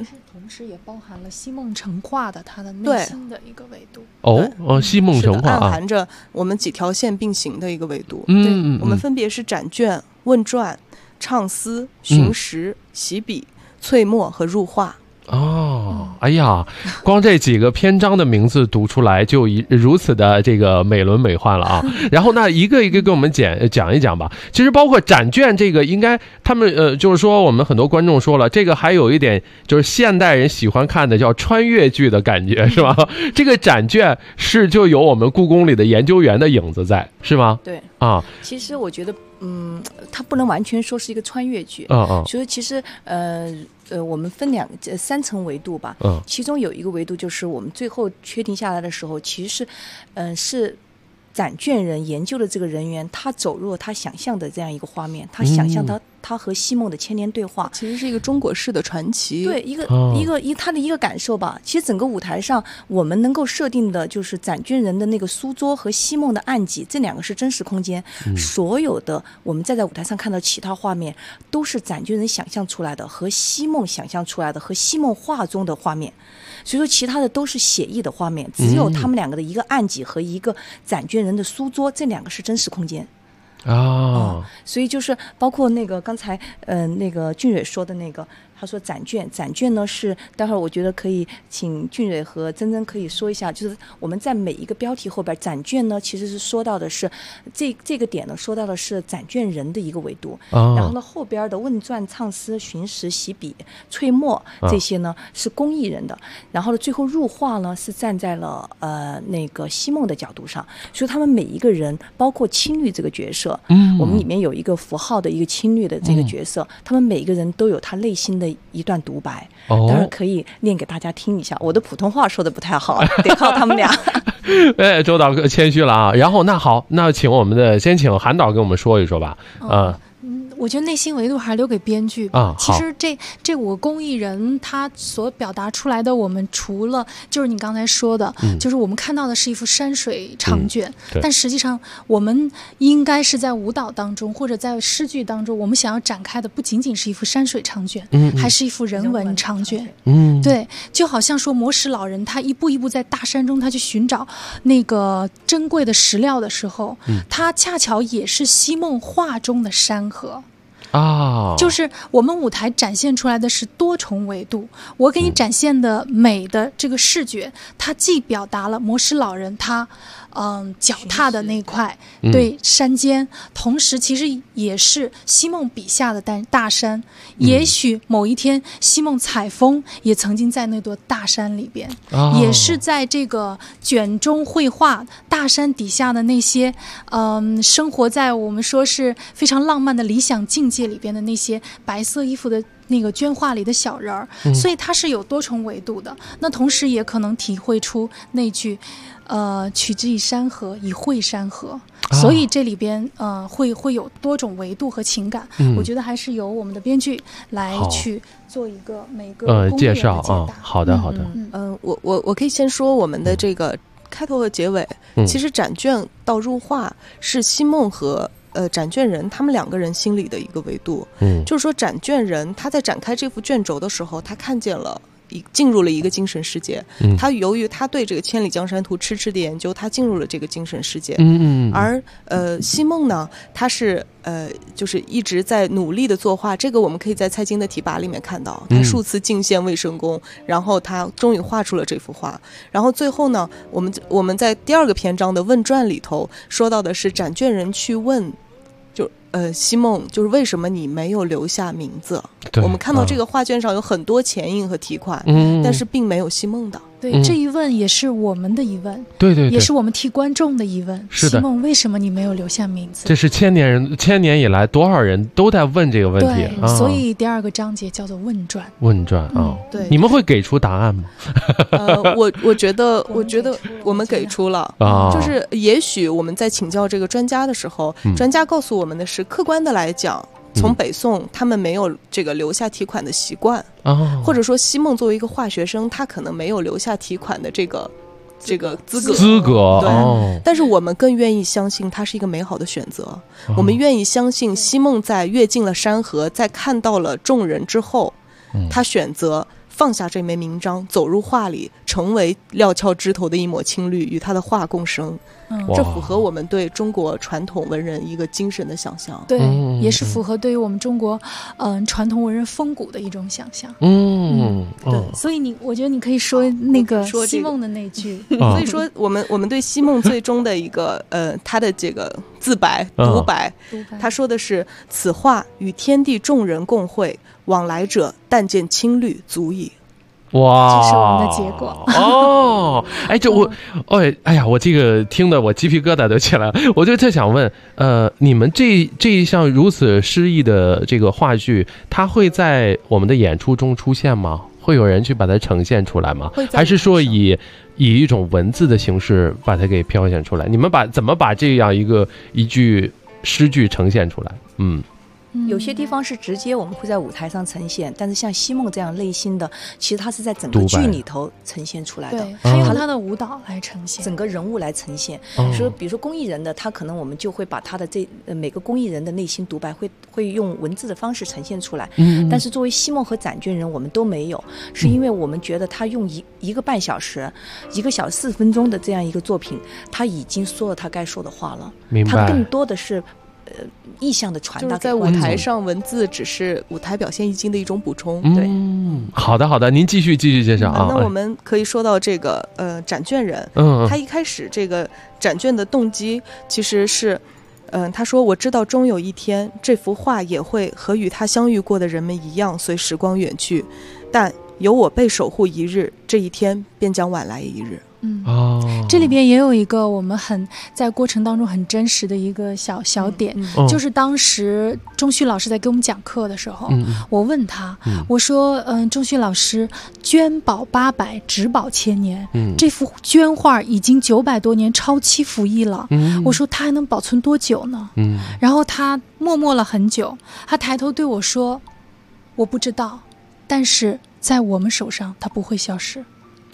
时也包含了西梦成画的他的内心的一个维度。 西梦成画暗含着我们几条线并行的一个维度。我们分别是展卷、问传、唱思、寻识、习笔、淬墨和入画。 哎呀，光这几个篇章的名字读出来就如此的这个美轮美奂了啊！然后那一个一个跟我们讲一讲吧。其实包括展卷这个，应该他们就是说我们很多观众说了，这个还有一点就是现代人喜欢看的叫穿越剧的感觉，是吧？这个展卷是就有我们故宫里的研究员的影子在，是吗？ 对啊， 其实我觉得它不能完全说是一个穿越剧，所以其实我们分3层维度吧，其中有一个维度就是我们最后确定下来的时候，其实是展卷人研究的这个人员，他走入了他想象的这样一个画面，他想象他和西梦的千年对话， 其实是一个中国式的传奇。 对，他的一个感受吧。其实整个舞台上，我们能够设定的就是展卷人的那个书桌和西梦的案几，这2个是真实空间。所有的我们在舞台上看到其他画面，都是展卷人想象出来的，和西梦想象出来的，和西梦画中的画面。所以说其他的都是写意的画面，只有他们2个的一个案几和一个展卷人的书桌，这2个是真实空间。所以就是包括那个刚才那个俊蕊说的那个，他说展卷呢是待会儿我觉得可以请俊蕊和珍珍可以说一下，就是我们在每一个标题后边，展卷呢其实是说到的是这个点呢说到的是展卷人的一个维度，然后呢后边的问传、唱思、寻识、习笔、淬墨这些呢是工艺人的，然后呢最后入画呢是站在了那个西梦的角度上，所以他们每一个人，包括青绿这个角色，我们里面有一个符号的一个青绿的这个角色，他们每一个人都有他内心的一段独白，当然可以念给大家听一下。我的普通话说的不太好，得靠他们俩。 周导谦虚了啊。然后那好，那先请韩导跟我们说一说吧。 我觉得内心维度还是留给编剧吧。其实这5个工艺人他所表达出来的，我们除了就是你刚才说的，就是我们看到的是一幅山水长卷，但实际上我们应该是在舞蹈当中或者在诗句当中，我们想要展开的不仅仅是一幅山水长卷，还是一幅人文长卷。对，就好像说魔石老人他一步一步在大山中他去寻找那个珍贵的石料的时候，他恰巧也是西梦画中的山河。就是我们舞台展现出来的是多重维度，我给你展现的美的这个视觉，它既表达了魔石老人他脚踏的那块对山间，同时其实也是西梦笔下的大山，也许某一天西梦采风也曾经在那座大山里边，也是在这个卷中绘画大山底下的那些生活在我们说是非常浪漫的理想境界里边的那些白色衣服的那个绢画里的小人儿，所以它是有多重维度的。那同时也可能体会出那句取之以山河，以绘山河，所以这里边会有多种维度和情感。我觉得还是由我们的编剧来去做一个每个介绍啊。好的。 我可以先说我们的这个开头和结尾。其实展卷到入画是西梦和展卷人他们2个人心里的一个维度。就是说展卷人他在展开这幅卷轴的时候，他看见了进入了一个精神世界，他由于他对这个千里江山图痴痴的研究，他进入了这个精神世界。而西梦呢，他是就是一直在努力的作画，这个我们可以在蔡京的题跋里面看到，他数次进献魏圣公，然后他终于画出了这幅画。然后最后呢，我们在第2个篇章的问传里头说到的是展卷人去问西梦，就是为什么你没有留下名字？我们看到这个画卷上有很多前印和题款，但是并没有西梦的。 对，这一问也是我们的疑问， 对， 也是我们替观众的疑问。 是的， 西梦为什么你没有留下名字？ 这是千年以来多少人都在问这个问题。 对，所以第2个章节叫做问传。 问传啊， 对， 你们会给出答案吗？ 我觉得我们给出了，就是也许我们在请教这个专家的时候，专家告诉我们的是，客观的来讲，从北宋他们没有这个留下题款的习惯，或者说西梦作为一个化学生，他可能没有留下题款的这个资格。对，但是我们更愿意相信它是一个美好的选择。我们愿意相信西梦在阅尽了山河，在看到了众人之后，他选择放下这枚名章，走入画里，成为料峭枝头的一抹青绿，与他的画共生。这符合我们对中国传统文人一个精神的想象。 对，也是符合对于我们中国传统文人风骨的一种想象。对，所以我觉得你可以说那个西梦的那句。 所以说我们对西梦最终的一个他的这个自白独白，他说的是：此画与天地众人共会，往来者但见青绿足矣。 哇， 这是我们的结果哦！我这个听得我鸡皮疙瘩都起来了。我就特想问，你们这一项如此诗意的这个话剧，它会在我们的演出中出现吗？会有人去把它呈现出来吗？还是说以一种文字的形式把它给表现出来？你们怎么把这样一句诗句呈现出来？ 有些地方是直接我们会在舞台上呈现，但是像西梦这样类型的，其实它是在整个剧里头呈现出来的。 对，他用他的舞蹈来呈现， 整个人物来呈现。说比如说公益人的，他可能我们就会把他的每个公益人的内心独白会用文字的方式呈现出来。但是作为西梦和展卷人，我们都没有，是因为我们觉得他用一个半小时，1个小时40分钟的这样一个作品，他已经说了他该说的话了。他更多的是意象的传达， 就是在舞台上，文字只是舞台表现意境的一种补充。对， 好的，您继续介绍啊。 那我们可以说到这个展卷人，他一开始这个展卷的动机其实是，他说我知道终有一天，这幅画也会和与他相遇过的人们一样，随时光远去，但有我被守护一日，这一天便将晚来一日。 这里边也有一个我们在过程当中很真实的一个小点，就是当时钟旭老师在给我们讲课的时候，我问他，我说钟旭老师，绢宝800，纸宝1000年，这幅绢画已经900多年，超期服役了，我说它还能保存多久呢？然后他默了很久，他抬头对我说，我不知道，但是在我们手上它不会消失。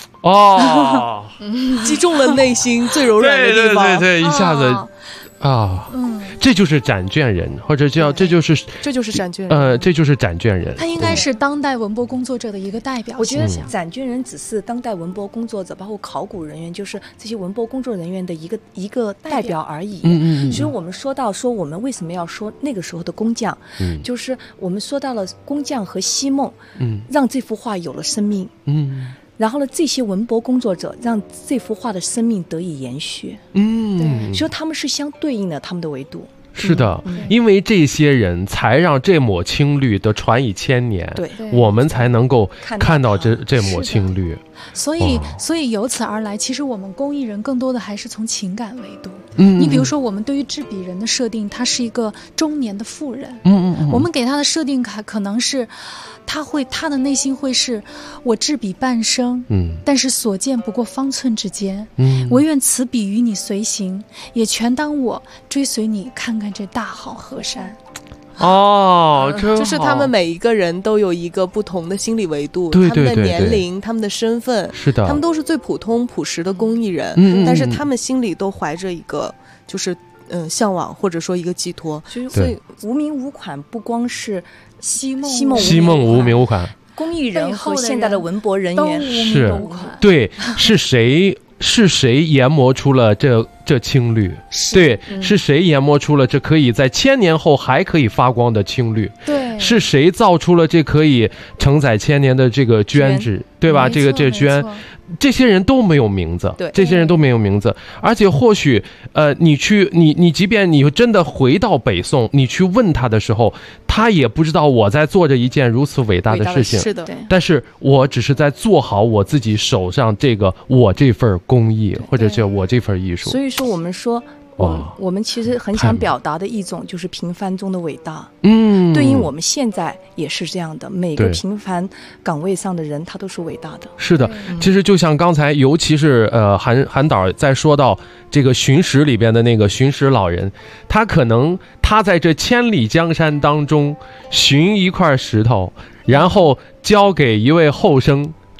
击中了内心最柔软的地方。 对，一下子这就是展卷人，或者叫这就是展卷人。 这就是展卷人。 他应该是当代文博工作者的一个代表。 我觉得展卷人只是当代文博工作者，包括考古人员，就是这些文博工作人员的一个代表而已。所以我们说我们为什么要说那个时候的工匠，就是我们说到了工匠和西梦，让这幅画有了生命。然后呢，这些文博工作者让这幅画的生命得以延续。所以他们是相对应的，他们的维度。 是的，因为这些人才让这抹青绿的传以1000年， 对， 我们才能够看到这抹青绿。 所以由此而来，其实我们工艺人更多的还是从情感维度。你比如说，我们对于制笔人的设定，他是一个中年的妇人。我们给他的设定可能是，他的内心会是，我制笔半生，但是所见不过方寸之间。唯愿此笔与你随行，也全当我追随你看看这大好河山。 就是他们每一个人都有一个不同的心理维度， 对他们的年龄，他们的身份， 是的， 他们都是最普通朴实的工艺人，但是他们心里都怀着一个就是向往，或者说一个寄托。 所以无名无款不光是西梦无名无款， 工艺人和现代的文博人员是对，是谁研磨出了这青绿？对，是谁研磨出了这可以在1000年后还可以发光的青绿？ 对， 是谁造出了这可以承载1000年的这个绢纸？对吧？这绢，这些人都没有名字，这些人都没有名字。而且或许你即便你真的回到北宋，你去问他的时候，他也不知道我在做着一件如此伟大的事情。 是的， 但是我只是在做好我自己手上我这份工艺，或者是我这份艺术。 所以说我们说我们其实很想表达的一种就是平凡中的伟大。对应我们现在也是这样的，每个平凡岗位上的人他都是伟大的。 是的，其实就像刚才尤其是韩导在说到这个寻石里边的那个寻石老人，他在这千里江山当中寻一块石头，然后交给一位后生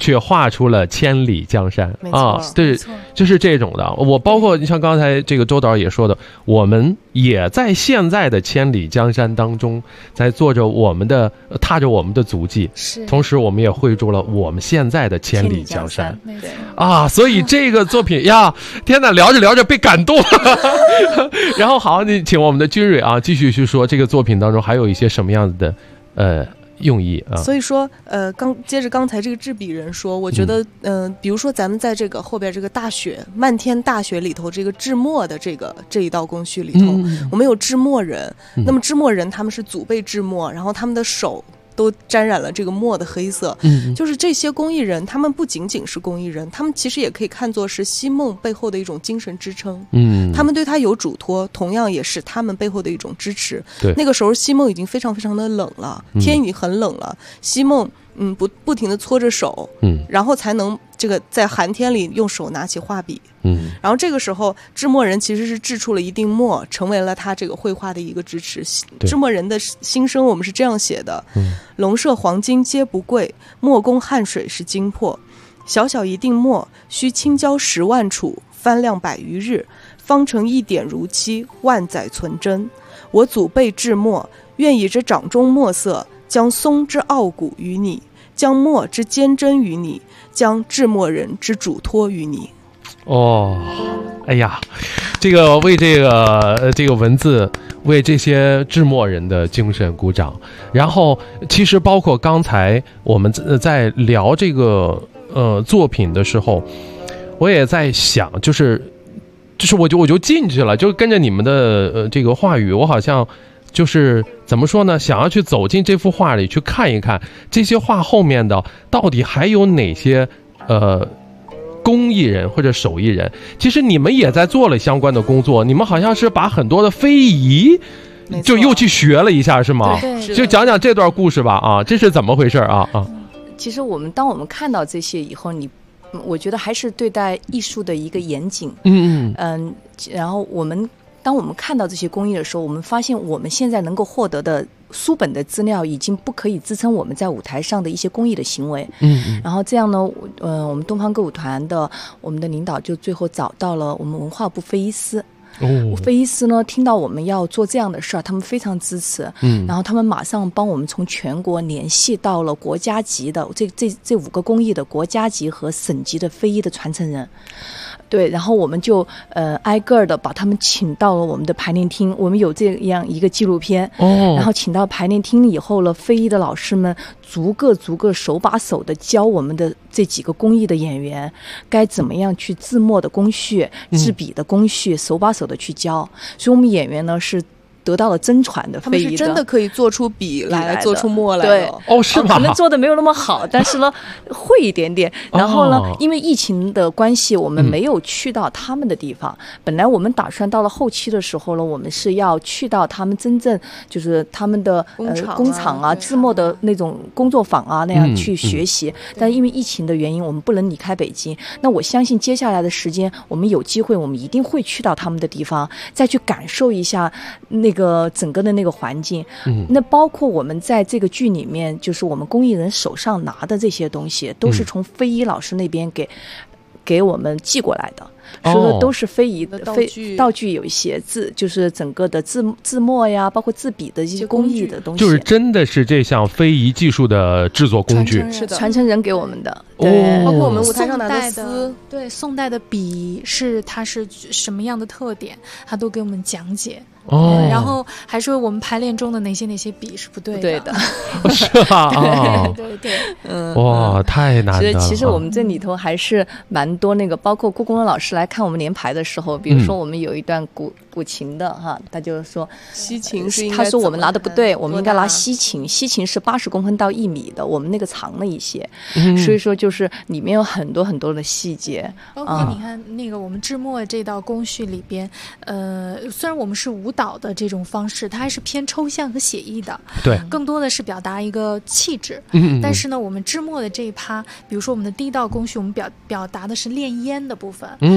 却画出了千里江山啊！ 对，就是这种的。我包括你像刚才这个周导也说的，我们也在现在的千里江山当中，在做着我们的踏着我们的足迹，同时我们也绘出了我们现在的千里江山啊！所以这个作品呀，天哪，聊着聊着被感动了。然后好，你请我们的君蕊啊，继续去说这个作品当中还有一些什么样子的用意啊。 所以说接着刚才这个制笔人说，我觉得比如说咱们在这个后边这个大雪漫天大雪里头，这个制墨的这一道工序里头，我们有制墨人，那么制墨人他们是祖辈制墨，然后他们的手都沾染了这个墨的黑色，就是这些工艺人，他们不仅仅是工艺人，他们其实也可以看作是西梦背后的一种精神支撑，他们对他有嘱托，同样也是他们背后的一种支持。那个时候西梦已经非常非常的冷了，天已经很冷了，西梦不停地搓着手，然后才能这个在寒天里用手拿起画笔，然后这个时候制墨人其实是制出了一定墨，成为了他这个绘画的一个支持。制墨人的心声我们是这样写的：龙麝黄金皆不贵，墨工汗水是精魄。小小一锭墨，需青椒10万杵，翻量100余日，方成一点如漆，万载存真。我祖辈制墨，愿以这掌中墨色，将松之傲骨于你，将墨之坚贞于你，将制墨人之嘱托于你。 哎呀，这个为这个文字，为这些制墨人的精神鼓掌。然后其实包括刚才我们在聊这个作品的时候，我也在想，就是我就进去了，就跟着你们的这个话语，我好像就是怎么说呢，想要去走进这幅画里去看一看，这些画后面的到底还有哪些工艺人或者手艺人。其实你们也在做了相关的工作，你们好像是把很多的非遗就又去学了一下，是吗？就讲讲这段故事吧啊，这是怎么回事啊？ 其实当我们看到这些以后，我觉得还是对待艺术的一个严谨。然后当我们看到这些工艺的时候，我们发现我们现在能够获得的书本的资料已经不可以支撑我们在舞台上的一些工艺的行为。然后这样呢，我们东方歌舞团的我们的领导就最后找到了我们文化部非遗司。非遗司呢，听到我们要做这样的事儿，他们非常支持。然后他们马上帮我们从全国联系到了国家级的这5个工艺的国家级和省级的非遗的传承人。对，然后我们就挨个的把他们请到了我们的排练厅，我们有这样一个纪录片。然后请到排练厅以后了，非遗的老师们逐个手把手的教我们的这几个工艺的演员该怎么样去制墨的工序、制笔的工序，手把手的去教。所以我们演员呢是得到了真传的非遗的，他们是真的可以做出笔来，做出墨来的。 对， 是吗？ 可能做的没有那么好，但是呢，会一点点。然后呢，因为疫情的关系，我们没有去到他们的地方。本来我们打算到了后期的时候呢，我们是要去到他们真正就是他们的工厂啊、制墨的那种工作坊啊那样去学习。但因为疫情的原因，我们不能离开北京。那我相信接下来的时间，我们有机会，我们一定会去到他们的地方，再去感受一下那个整个的那个环境。那包括我们在这个剧里面，就是我们工艺人手上拿的这些东西，都是从非遗老师那边给我们寄过来的。说的都是非遗的道具，有一些就是整个的制墨呀，包括制笔的一些工艺的东西， 就是真的是这项非遗技术的制作工具， 是的，传承人给我们的。 对，包括我们舞台上拿的丝， 对，宋代的笔它是什么样的特点，他都给我们讲解。然后还说我们排练中的哪些笔是不对的， 是吧？ 对， 哇，太难了。 其实我们这里头还是蛮多那个，包括故宫的老师来看我们连排的时候，比如说我们有一段古琴的哈，他就说西琴是他说我们拿的不对，我们应该拿西琴是80公分到1米的，我们那个长了一些。所以说就是里面有很多很多的细节， 包括你看那个我们制墨这道工序里边，虽然我们是舞蹈的这种方式，它还是偏抽象和写意的， 对， 更多的是表达一个气质。但是呢，我们制墨的这一趴，比如说我们的第一道工序，我们表达的是炼烟的部分。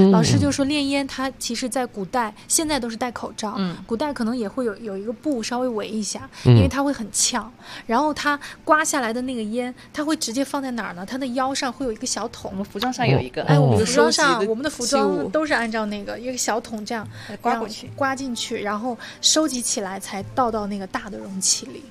老师就说炼烟它其实在古代，现在都是戴口罩，古代可能也会有一个布稍微围一下，因为它会很呛，然后它刮下来的那个烟，它会直接放在哪儿呢？它的腰上会有一个小桶， 我们服装上有一个， 我们服装上，我们的服装都是按照那个一个小桶这样刮过去，刮进去，然后收集起来才倒到那个大的容器里。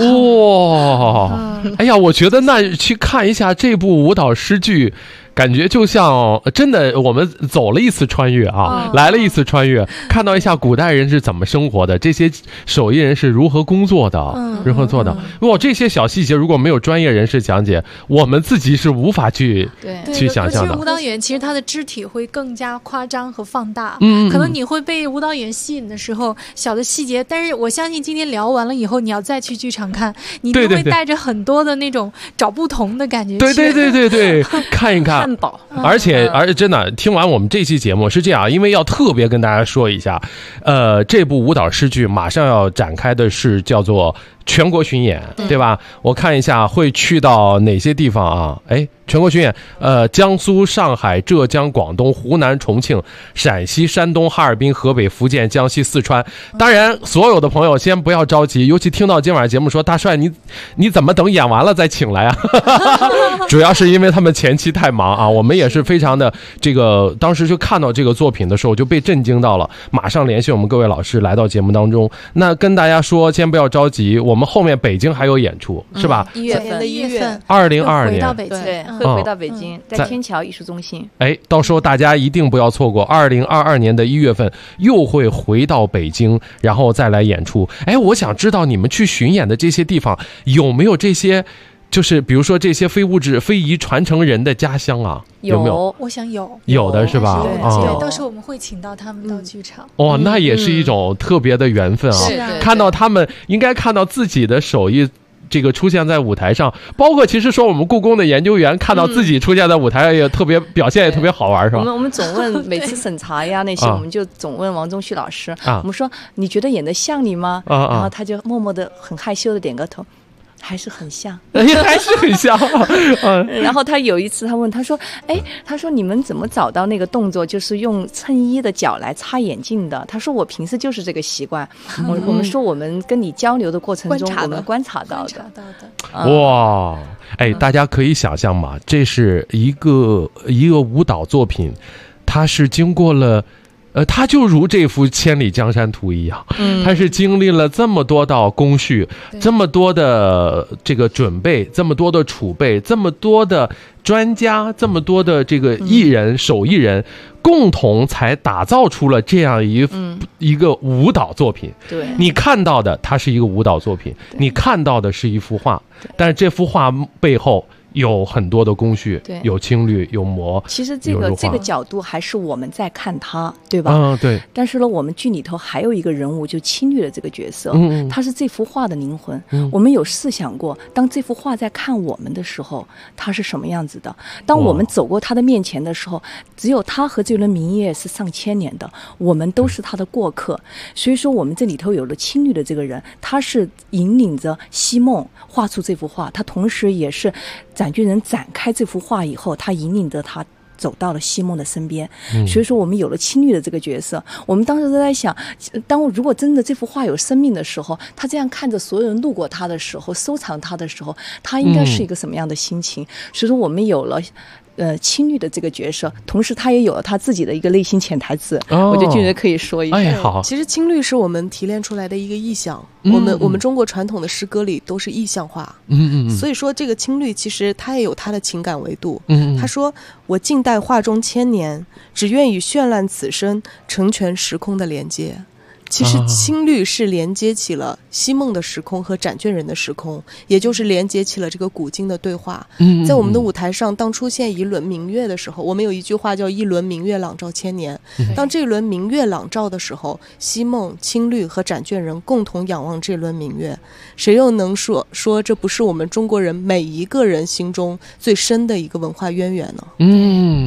哇，哎呀，我觉得那去看一下这部舞蹈诗剧，感觉就像真的我们走了一次穿越啊，来了一次穿越，看到一下古代人是怎么生活的，这些手艺人是如何工作的，如何做的。哇，这些小细节如果没有专业人士讲解，我们自己是无法去想象的。 尤其是舞蹈演员，其实他的肢体会更加夸张和放大，可能你会被舞蹈演员吸引的时候，小的细节，但是我相信今天聊完了以后，你要再去剧场看，你就会带着很多的那种找不同的感觉。 对，看一看。而且真的听完我们这期节目是这样，因为要特别跟大家说一下，这部舞蹈诗剧马上要展开的是叫做全国巡演，对吧？我看一下会去到哪些地方啊？全国巡演，江苏、上海、浙江、广东、湖南、重庆、陕西、山东、哈尔滨、河北、福建、江西、四川。当然，所有的朋友先不要着急，尤其听到今晚节目说大帅你怎么等演完了再请来啊？主要是因为他们前期太忙啊，我们也是非常的当时就看到这个作品的时候就被震惊到了，马上联系我们各位老师来到节目当中。那跟大家说，先不要着急，我们后面北京还有演出，是吧 ？1月份 ，2022年回到北京， 对，会回到北京，在天桥艺术中心。 到时候大家一定不要错过，2022年的1月份又会回到北京，然后再来演出。我想知道你们去巡演的这些地方有没有这些，就是比如说这些非物质非遗传承人的家乡啊？有没有？ 我想有的是吧？ 对，到时候我们会请到他们到剧场。 那也是一种特别的缘分啊！看到他们，应该看到自己的手艺。这个出现在舞台上，包括其实说我们故宫的研究员看到自己出现在舞台上也特别表现也特别好玩，是吧？ 我们总问每次审查呀那些，我们就总问王中旭老师，我们说你觉得演得像你吗？然后他就默默的很害羞的点个头。还是很像， 还是很像。 然后他有一次他问他说你们怎么找到那个动作，就是用衬衣的角来擦眼镜的？他说我平时就是这个习惯。我们说我们跟你交流的过程中，我们观察到的。 哇，大家可以想象嘛，这是一个舞蹈作品，它是经过了。它就如这幅千里江山图一样，它是经历了这么多道工序，这么多的这个准备，这么多的储备，这么多的专家，这么多的这个艺人、手艺人，共同才打造出了这样一个舞蹈作品。 对， 你看到的它是一个舞蹈作品，你看到的是一幅画，但是这幅画背后有很多的工序，有青绿，有磨。 其实这个角度还是我们在看它，对吧？ 对。 但是呢，我们剧里头还有一个人物，就青绿的这个角色，他是这幅画的灵魂。我们有试想过，当这幅画在看我们的时候，他是什么样子的？当我们走过他的面前的时候，只有他和这轮明月是上千年的，我们都是他的过客。所以说，我们这里头有了青绿的这个人，他是引领着西梦画出这幅画，他同时也是展剧人展开这幅画以后，他引领着他走到了西梦的身边。所以说我们有了青绿的这个角色。我们当时都在想，如果真的这幅画有生命的时候，他这样看着所有人路过他的时候，收藏他的时候，他应该是一个什么样的心情？所以说我们有了青绿的这个角色，同时他也有了他自己的一个内心潜台词。我觉得俊仁可以说一下。 好， 其实青绿是我们提炼出来的一个意象。我们中国传统的诗歌里都是意象化。所以说这个青绿其实它也有它的情感维度。他说我静待画中千年，只愿与绚烂此生成全时空的连接。其实青绿是连接起了西梦的时空和展卷人的时空，也就是连接起了这个古今的对话。在我们的舞台上，当出现一轮明月的时候，我们有一句话叫一轮明月朗照千年。当这轮明月朗照的时候，西梦、青绿和展卷人共同仰望这轮明月，谁又能说这不是我们中国人每一个人心中最深的一个文化渊源呢？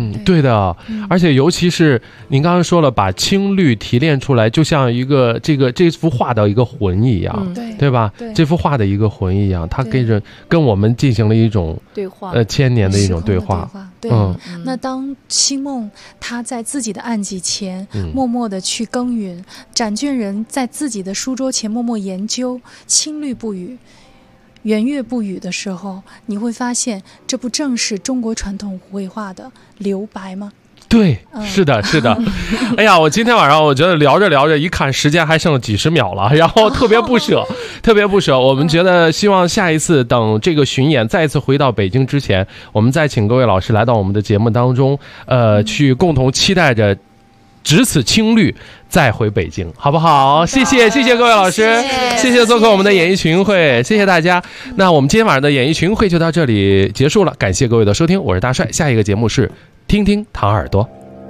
对的，而且尤其是您刚刚说了，把青绿提炼出来，就像一个这幅画的一个魂一样，对吧？这幅画的一个魂一样，它跟我们进行了一种对话 ，1000年的一种对话。 对，那当星梦他在自己的案几前默默地去耕耘，展卷人在自己的书桌前默默研究，青绿不语，圆月不语的时候，你会发现，这不正是中国传统绘画的留白吗？ 对，是的，是的。哎呀，我今天晚上我觉得聊着聊着，一看时间还剩几十秒了，然后特别不舍，特别不舍。我们觉得希望下一次等这个巡演再次回到北京之前，我们再请各位老师来到我们的节目当中，去共同期待着只此青绿再回北京，好不好？谢谢各位老师，谢谢做客我们的演艺群英会，谢谢大家。那我们今天晚上的演艺群英会就到这里结束了，感谢各位的收听，我是大帅。下一个节目是听听糖耳朵。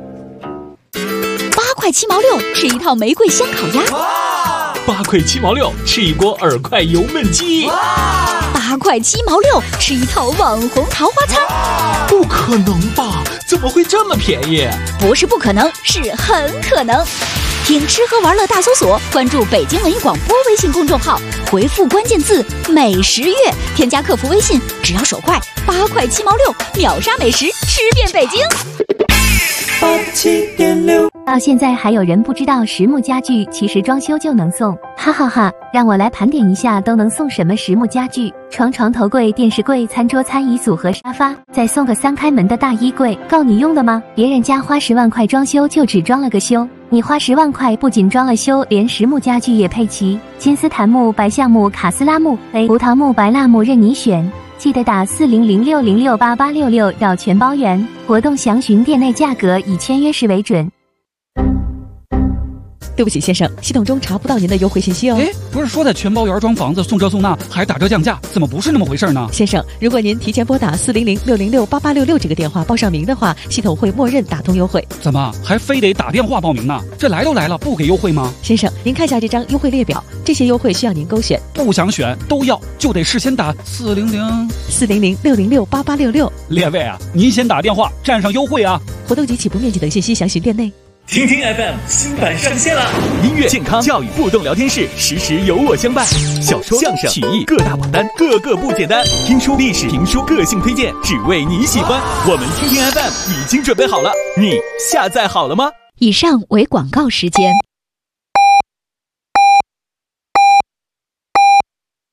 8块7毛6，吃一套玫瑰香烤鸭。 8块7毛6，吃一锅耳快油焖鸡。 8块7毛6，吃一套网红桃花餐。 不可能吧？怎么会这么便宜？ 不是不可能，是很可能。听吃喝玩乐大搜索，关注北京文艺广播微信公众号，回复关键字美食月，添加客服微信，只要手快，8块7毛6，秒杀美食，吃遍北京。 87.6。到现在还有人不知道实木家具其实装修就能送，哈哈哈！让我来盘点一下都能送什么实木家具：床、头柜、电视柜、餐桌、餐椅组和沙发，再送个3开门的大衣柜，够你用的吗？别人家花10万块装修就只装了个修，你花10万块不仅装了修，连实木家具也配齐，金丝檀木、白橡木、卡斯拉木、葡萄木、白蜡木任你选。记得打4006068866绕全包圆，活动详询店内价格，以签约时为准。 对不起先生，系统中查不到您的优惠信息哦。 不是说在全包圆装房子送这送那还打折降价，怎么不是那么回事呢？ 先生，如果您提前拨打4006068866这个电话报上名的话，系统会默认打通优惠。 怎么还非得打电话报名呢？这来都来了，不给优惠吗？ 先生，您看下这张优惠列表，这些优惠需要您勾选， 不想选都要，就得事先打 4006068866。 列位啊，您先打电话占上优惠啊！ 活动及起步面积等信息详询店内。 听听 FM 新版上线了，音乐、健康、教育互动聊天室，时时有我相伴。小说、相声、曲艺各大榜单，个个不简单。听书、历史、评书，个性推荐，只为你喜欢。我们听听 FM 已经准备好了，你下载好了吗？ 以上为广告时间。